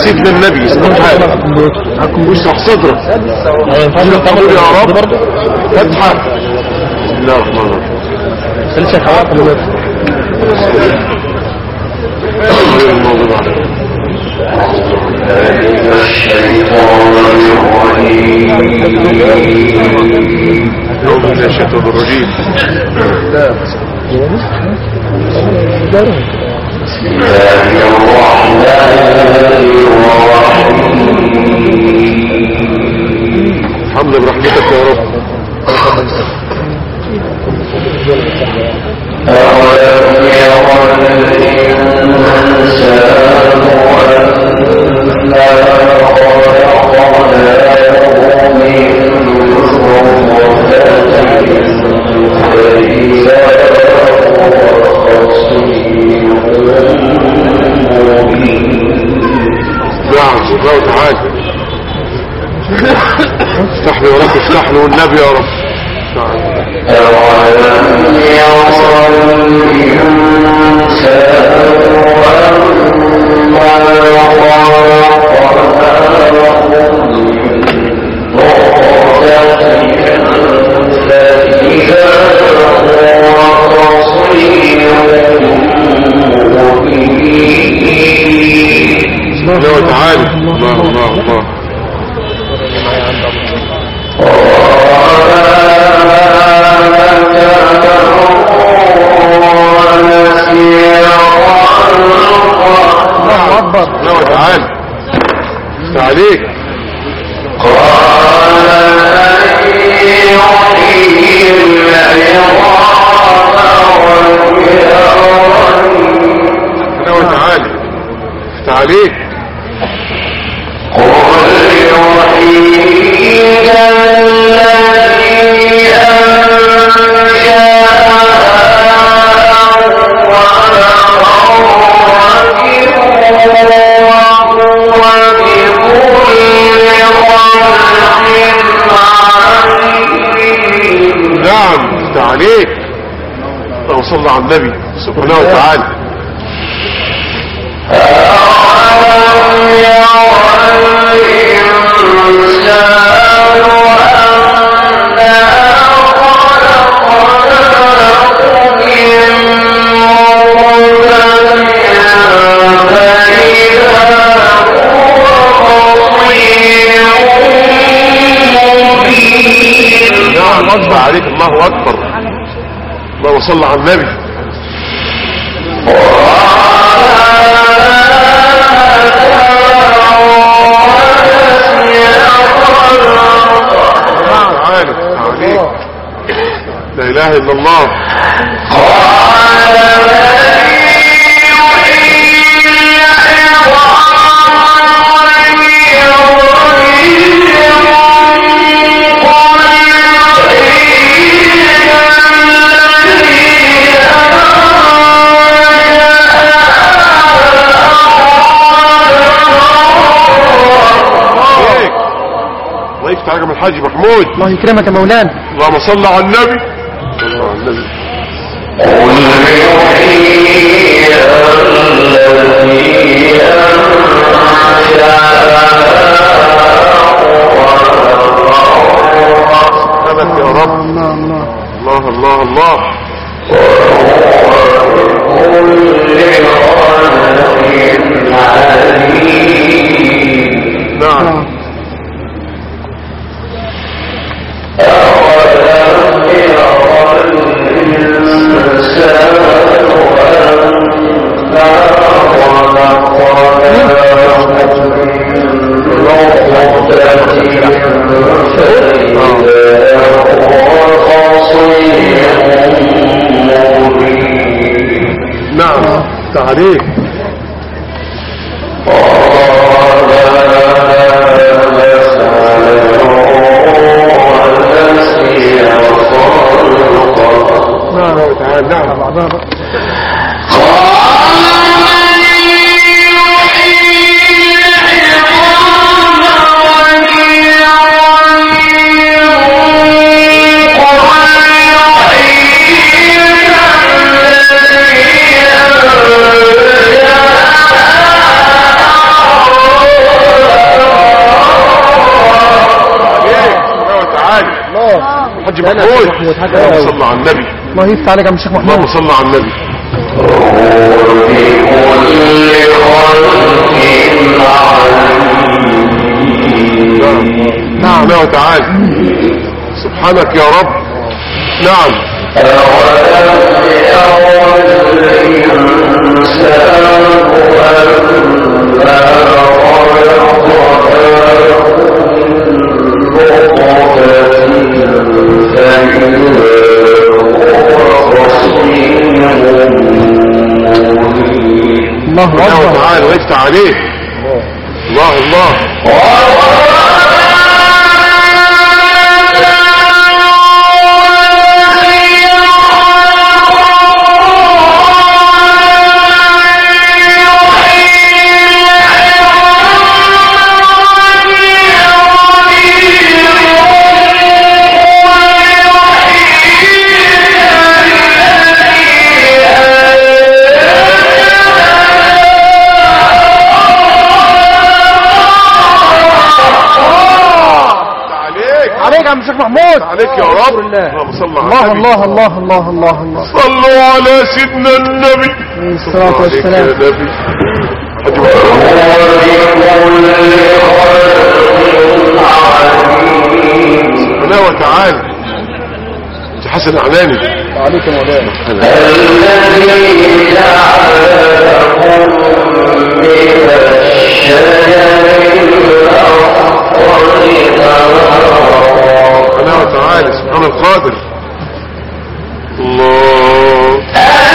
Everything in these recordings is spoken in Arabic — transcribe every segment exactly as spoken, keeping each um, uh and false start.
سيدنا النبي واشرح صدرك قول يا رب فتحة. بسم الله الرحمن الرحيم. غير الموضوع عليه الشيطان الرجيم يوم من الشيطان الرجيم. بسم الله الرحمن الرحيم. الحمد برحمتك يا رب. أولم ير الإنسان أنا خلقناه من نطفة فإذا هو خصيم مبين. نعم الله تعالى. افتح لي ورب افتح له والنبي يا رب. أولم ير الله تعالى. الله الله الله. الله أكبر. الله تعالى. عليك. قال يحيي العظام والحيوان. الله تعالى. عليك. قل يحيي الذي عليك. اللهم صل على النبي سبحانه وتعالى. الله عليك. الله أكبر. اللهم صل على النبي. لا إله إلا الله. تعالى من الحاج محمود. الله يكرمك يا مولانا. اللهم صل على النبي. صل على النبي. قل يحيي الذي أنشأه يا رب. الله الله الله. وهو بكل خلق عليم. نعم. نعم تعريف. نعم تعالى. نعم بعضها حاج محمود اللهم صل على النبي. الله يفتح عليك يا الشيخ محمود. اللهم صل على النبي. نعم نعم تعالى سبحانك يا رب. نعم الله أكبر تعالى ويفتح عليه. الله الله الشيخ محمود عليك يا رب. اللهم صل على الله الله الله الله الله الله صلوا على سيدنا النبي الصلاة والسلام. ربنا وتعالى انت حسن اعلاني عليك يا مولانا. الذي جعلكم من الشجر ربنا وتعالى سبحان القادر. الله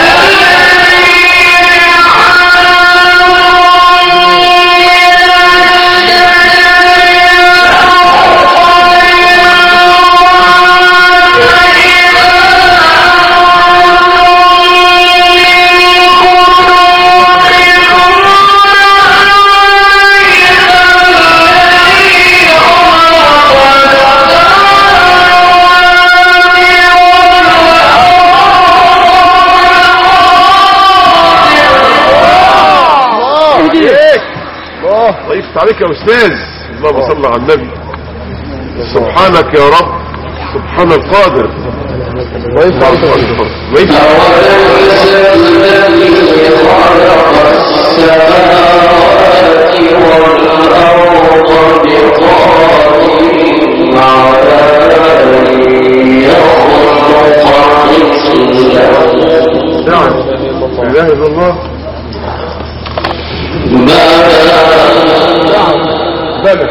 الله عليك يا استاذ. اللهم صل على النبي. سبحانك يا رب سبحان القادر. ويفتح عليك ويفتح الذي خلق السماوات والأرض بقادر على أن يخلق مثلهم. نعم لا اله الا الله. بلى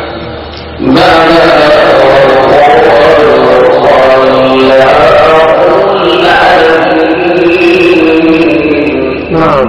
نعم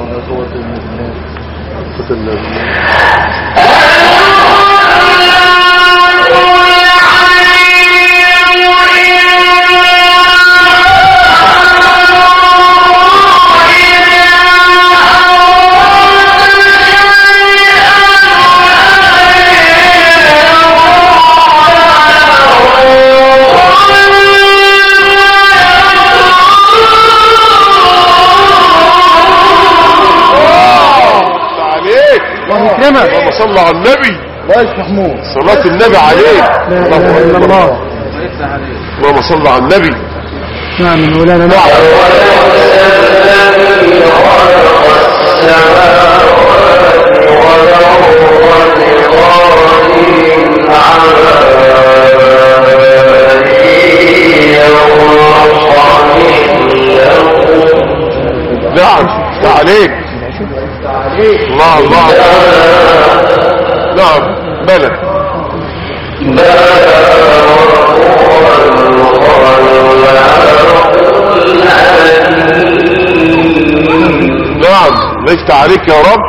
اللهم صل على النبي. واقف محمود صلاة النبي عليه. لا اله الا الله. اللهم صل على النبي. نعم مولانا. نعم نعم عليك. الله الله. نعم بلى نعم ليست عليك يا رب.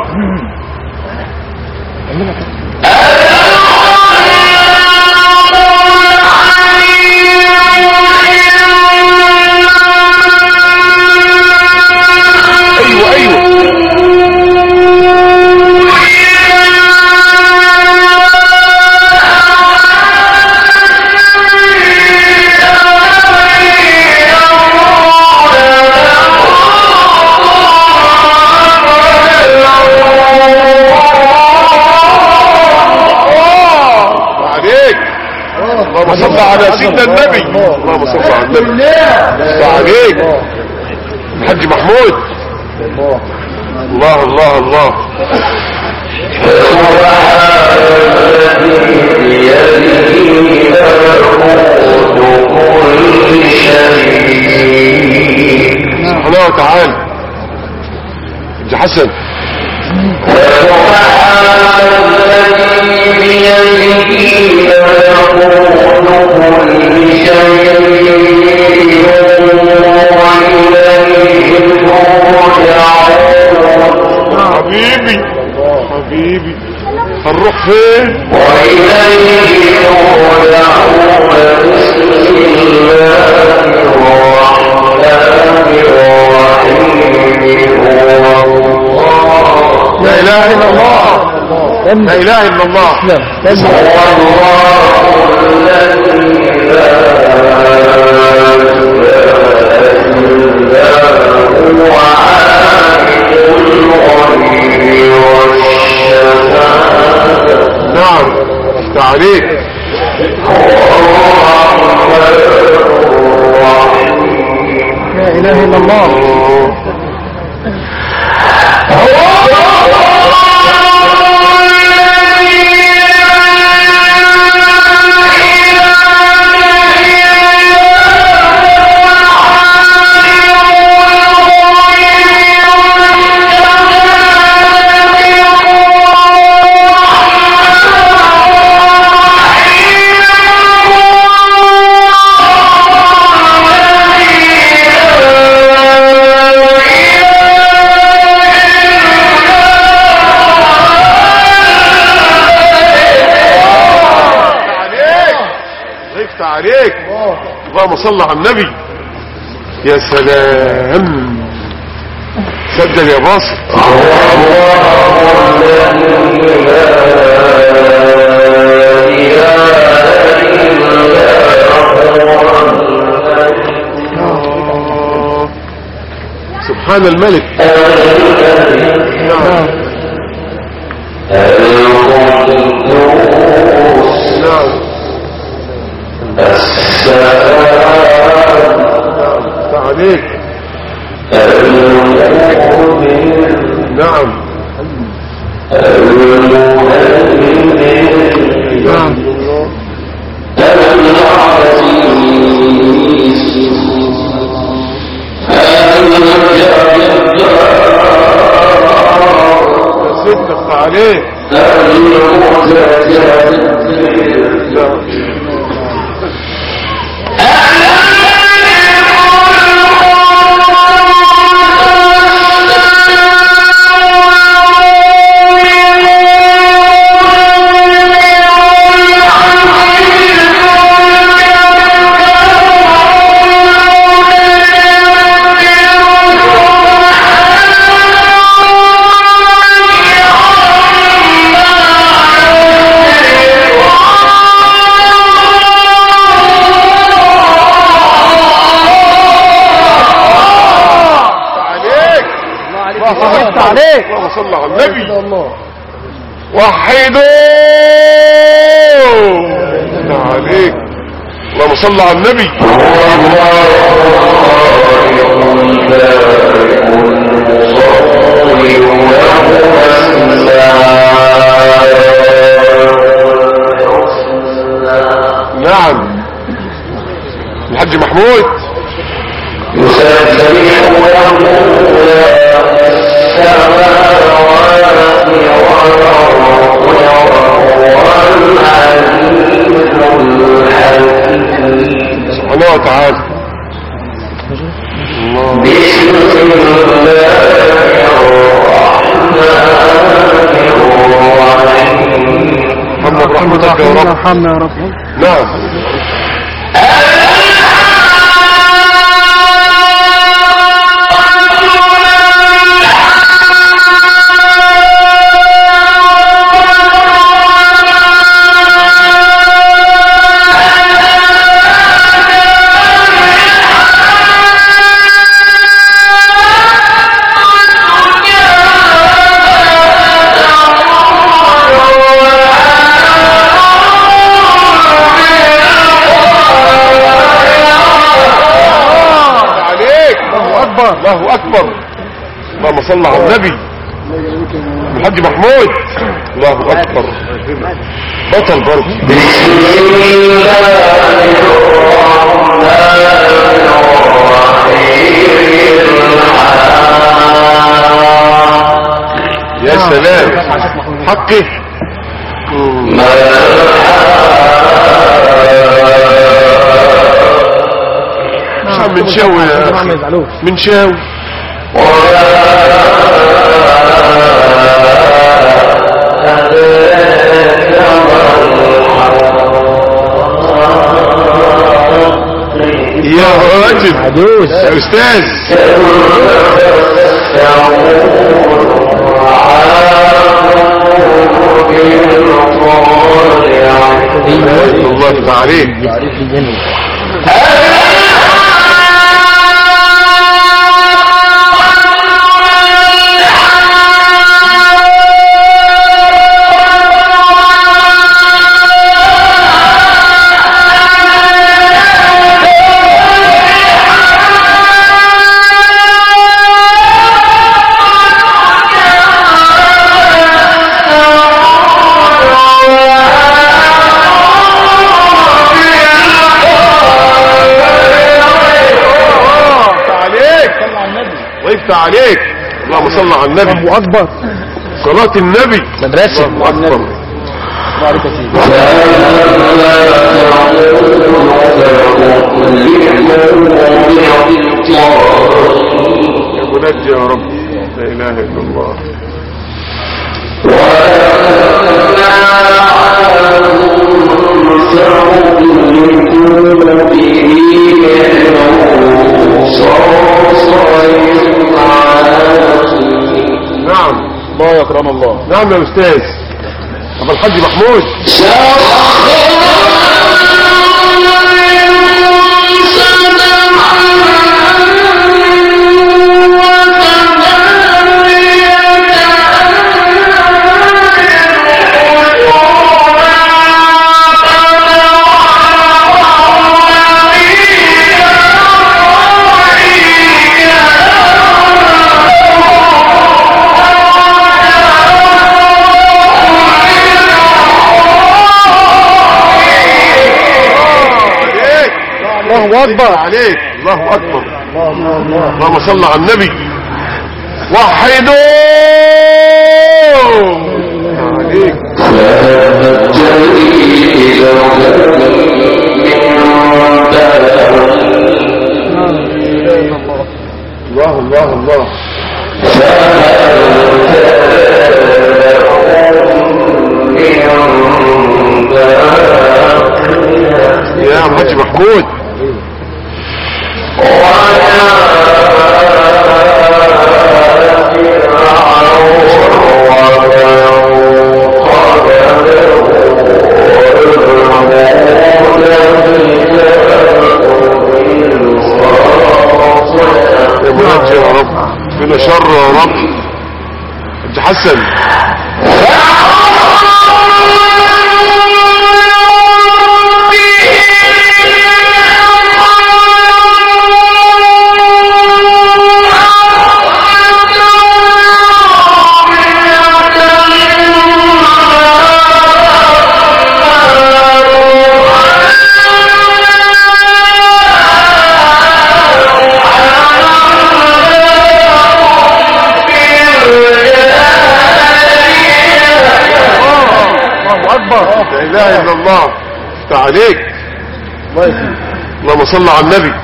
ايوه ايوه اللهم صل على سيدنا النبي. اللهم صل على النبي. صل عليك الحاج محمود. الله الله الله. سبحانه وتعالى. حاج حسن. حبيبي حبيبي هنروح فين؟ وإليه يرجعون. بسم الله الرحمن الرحيم. لا اله الا الله. لا اله الا الله. هو الله الذي لا اله الا هو عالم الغيب والشهادة. نعم تعليق. لا اله الا الله. عليك. اللهم صل على النبي. يا سلام. سجل يا باصر. سبحان الملك. نعم نعم السلام عليك. نعم نعم العزيز صدق عليك. اللهم صل على النبي. وحدوا عليك. اللهم صل على النبي. نعم الحاج محمود. سبحانه وتعالى. بسم الله الرحمن الرحيم. محمد رحمتك يا رب. ارحمنا يا رب. نعم Yeah. اللهم صل على النبي. الحاج محمود الله اكبر بطل برضه. بسم الله الرحمن الرحيم. يا سلام حقه شو من شاوي يا اخي من شاوي يا راجل يا استاذ الله يفتح عليك. ويفتح عليك. اللهم صل على النبي. الله اكبر. صلاة النبي. مدرسة. الله اكبر. بارك فيك. يا منجي يا رب لا اله الا الله. نعم الله يكرم الله. نعم يا استاذ ابو الحاج محمود. الله اكبر عليك. الله اكبر. اللهم صل على النبي. وحدوا عليك. الله الله الله. يا حاج محمود يا رب فينا شر يا رب. انت حسن لا اله الا الله. افتح عليك. اللهم صل على النبي.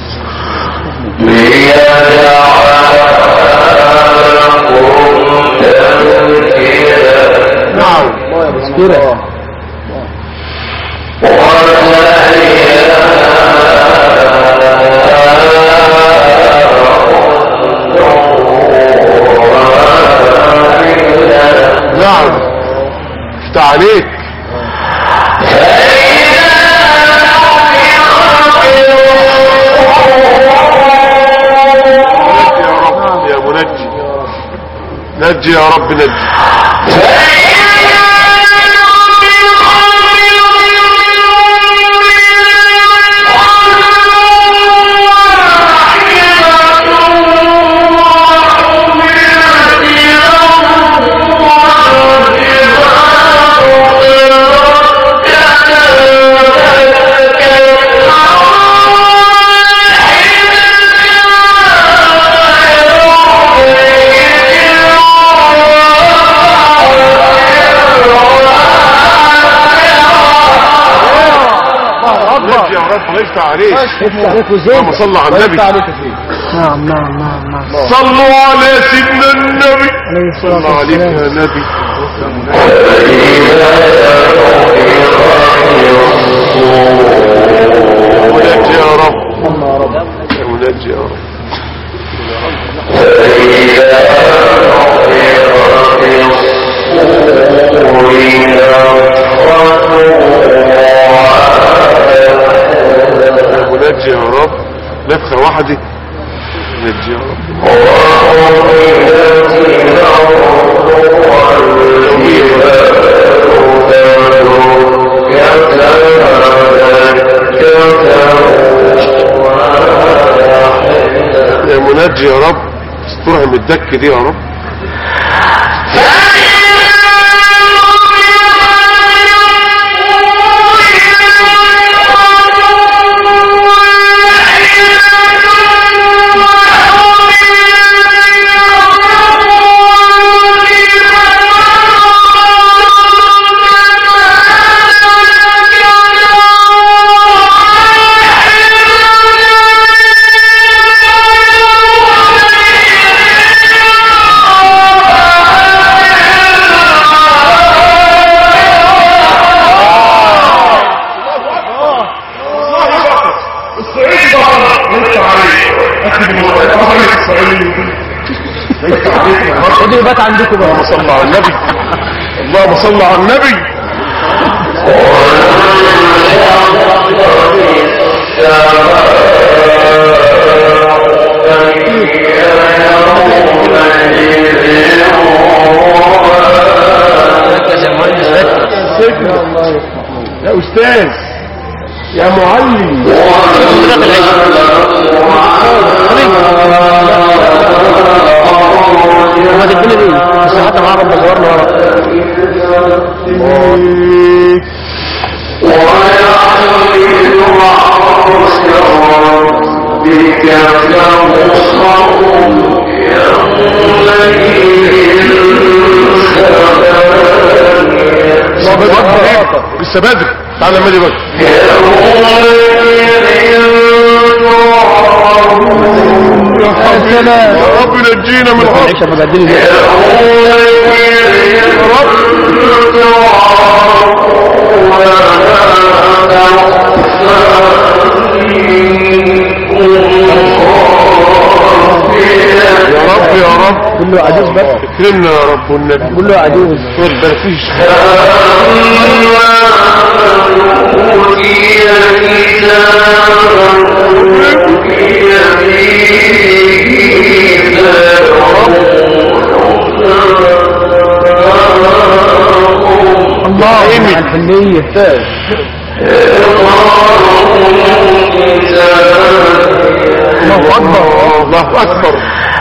نعم نعم افتح عليك. نجي يا رب نجي. الله يفتح عليك. يفتح عليك وزين. اللهم صل على النبي. يفتح عليك فيه. نعم نعم نعم نعم. صلوا على سيدنا النبي. عليه الصلاة صلى عليك يا نبي. ونجي يا رب. ونجي يا رب. ونجي يا رب. نفخة واحدة. ونجي يا رب. يا منجي يا رب استرها من الدك دي يا رب. خدوا بات عندكم بقى. اللهم صل على النبي. اللهم صل على النبي. يا استاذ يا معلم. ما تديني ليه بس حتى مع رب صورنا ورا. لسه بدري. تعالى مالي بقى. يا رب نجينا من الحرب. يا رب يا رب يا رب كله عجوز بقى. اكرمنا يا رب والنبي. كله عجوز. ما فيش. الله على الحنية. الله أكبر. الله أكبر.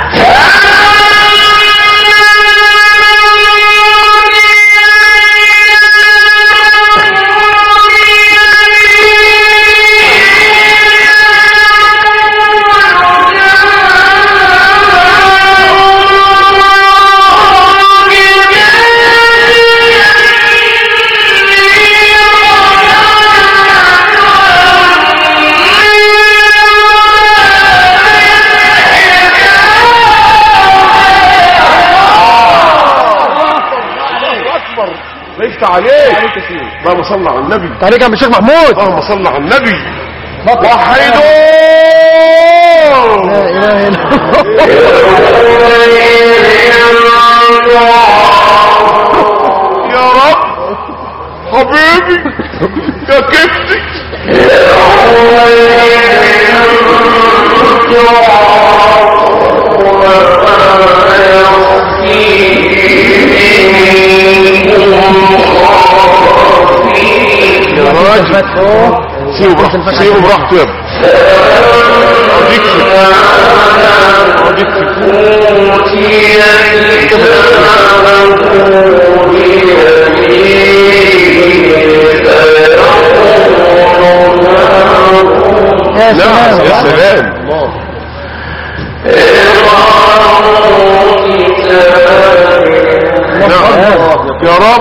ليست عليك. اللهم صل على النبي. تعليق يا الشيخ محمود. اللهم صل على النبي. وحيدوا. لا اله الا الله. يا رب حبيبي يا كفتي. يا راجل سيبوا براحته يا ابني. يا سلام يا سلام. نعم يا رب.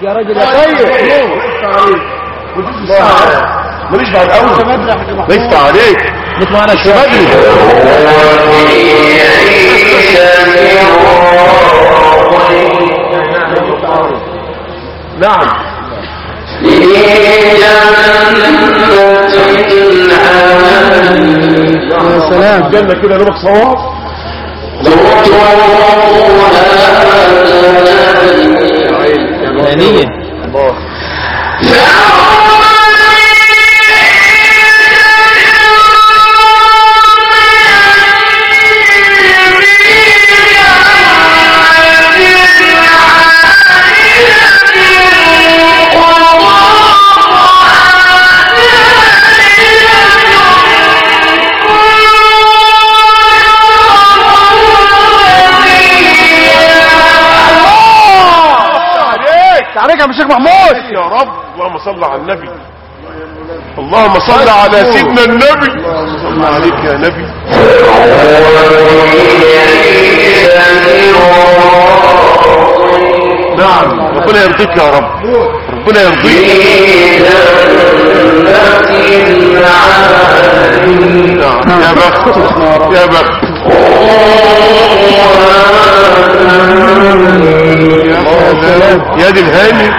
يا راجل يا طيب. ماليش بعد اول ليس عليك نسمع معنا شويه بدري. نعم يا سلام جنة كده نبقى صواب ثانية عليك يا شيخ محمود. يا رب اللهم صل على النبي اللهم صل على سيدنا النبي اللهم صل عليك يا نبي. نعم ربنا يرضيك يا رب ربنا يرضيك. نعم يا بخت يا بخت يا سلام يا دي الهاني.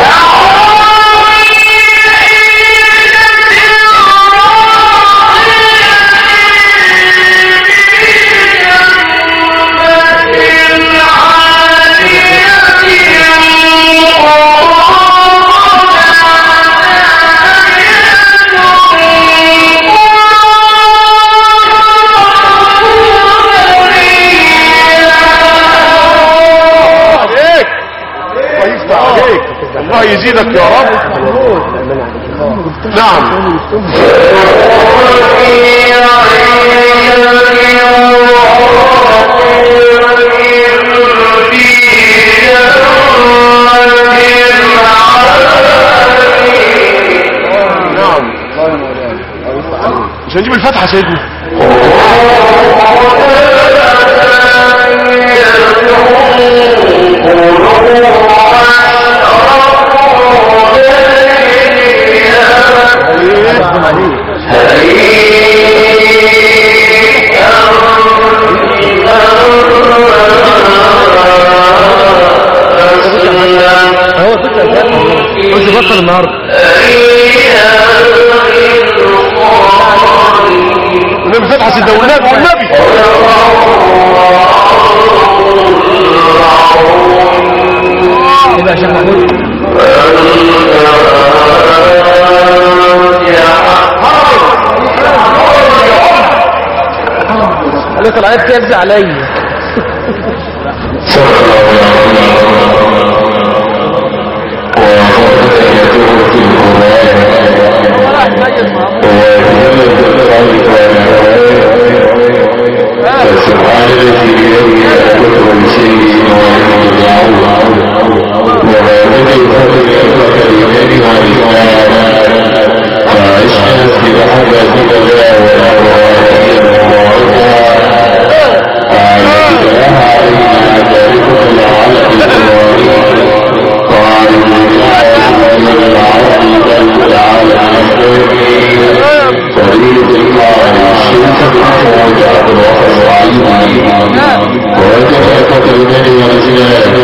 الله يزيدك يا رب. نعم نعم مش هنجيب الفتحة سيدنا. هو فكرة قلت بطل النهارده النبي فتحة سيدنا والنبي والنبي كده يا شيخ محمود. قالت العيب ترجع عليا. فسبحان الذي بيده كل شيء وهذه الفضل كلمات والإسلام فعشنا في محبة الله والأرواح أعلمك لها علينا ذلك العلق الإبراهيم وعلم الله من العرب ذلك العالم فريد الله الشمس محمود أبو وجهك بالمال والزياد